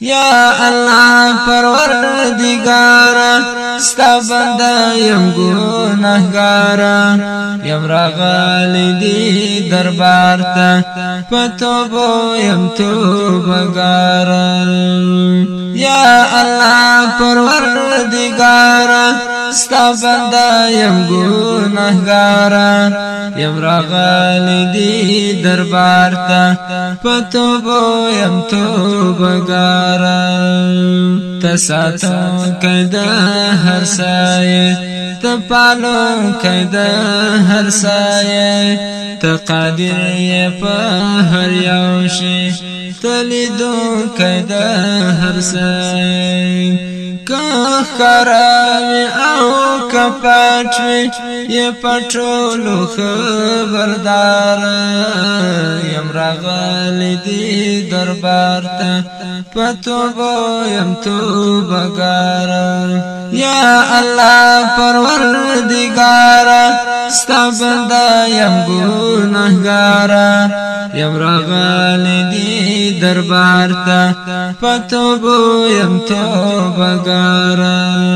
یا الله پروردگارا ستا بنده یم گناهگارا یم راغلی دی دربار ته پتوبو یم توبګارا یا الله پروردگارا ستا بنده یم گناهگارا یم راغلی دی دربار ته پتوبو یم توبګارا تساتو کده هر سایه تپالو کده هر سایه تقادر په هر یو شي تلیدو کده هر سایه کخراوی او کپاچوی یہ پټولو خبردار یم راغلی دی دربار ته پتوبو یم توبګارا یا الله پروردگارا ستا بنده یم گناهگارا یم راغلی دی دربار ته پتوبو یم توبګارا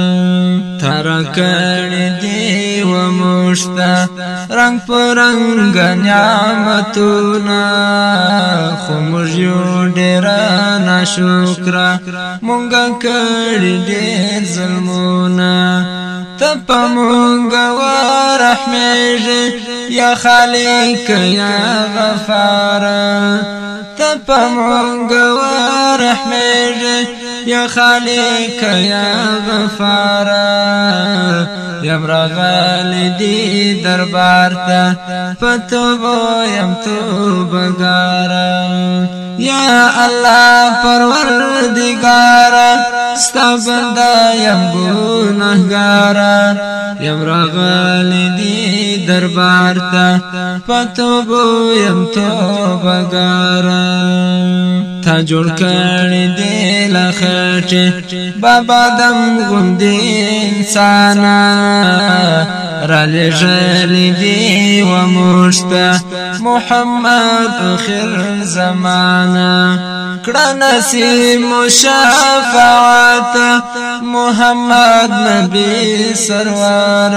ترکړی دی و مشتا رنگ پرنگ نعمتونا خو موږ یو ډېر ناشکرا مونږه کړی ډېر ظلمونه ته په مونږ ورحمېږې یا خالق یا غفار ته په مونږ ورحمېږې یا خالق یا غفار یم راغلی دی دربار ته پتوبو یم توبګارا یا الله پروردگارا ستا بنده یم گناهگارا یم راغلی دی دربار ته پتوبو یم توبګارا تا جوړ کړی دی لخټه بابا دم غوندې انسان را لېږلی دی و مشته محمد اخر زمانه کړه نصیب مشافعت محمد نبی سرور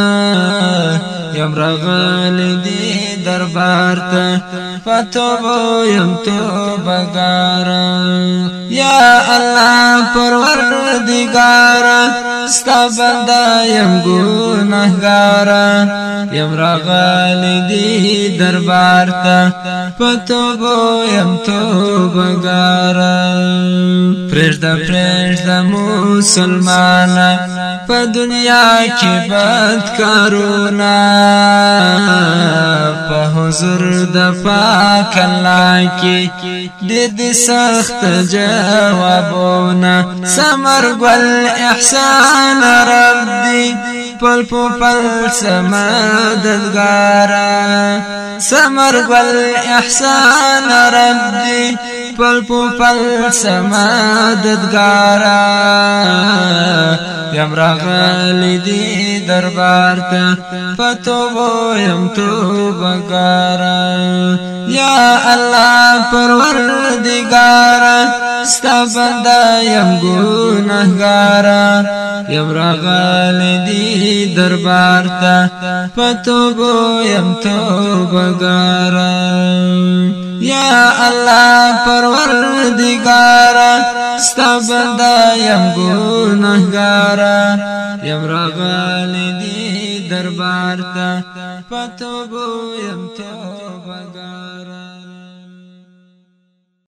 یم راغلی دی دربار ته پتوبو یم توبګارا یا الله پروردگارا ستا بنده یم گناهگارا یم راغلی دی دربار ته پتوبو یم توبګارا پرېږده مسلمانا په دنیا کې بد کارونه په حضور د پاک الله کې دې سخت جوابونه ثمر ګل احسان رب دی پل پل سمددګارا ثمر ګل احسان رب دی پل پل سمددګارا یم راغلی دی دربار ته پتوبو یم توبګارا یا الله پروردگارا ستا بنده یم گناهگارا یم راغلی دی دربار ته پتوبو یم توبګارا یا الله پروردگارا ستا بنده یم گناهگارا یم راغلی دی دربار ته پتوبو یم توبګارا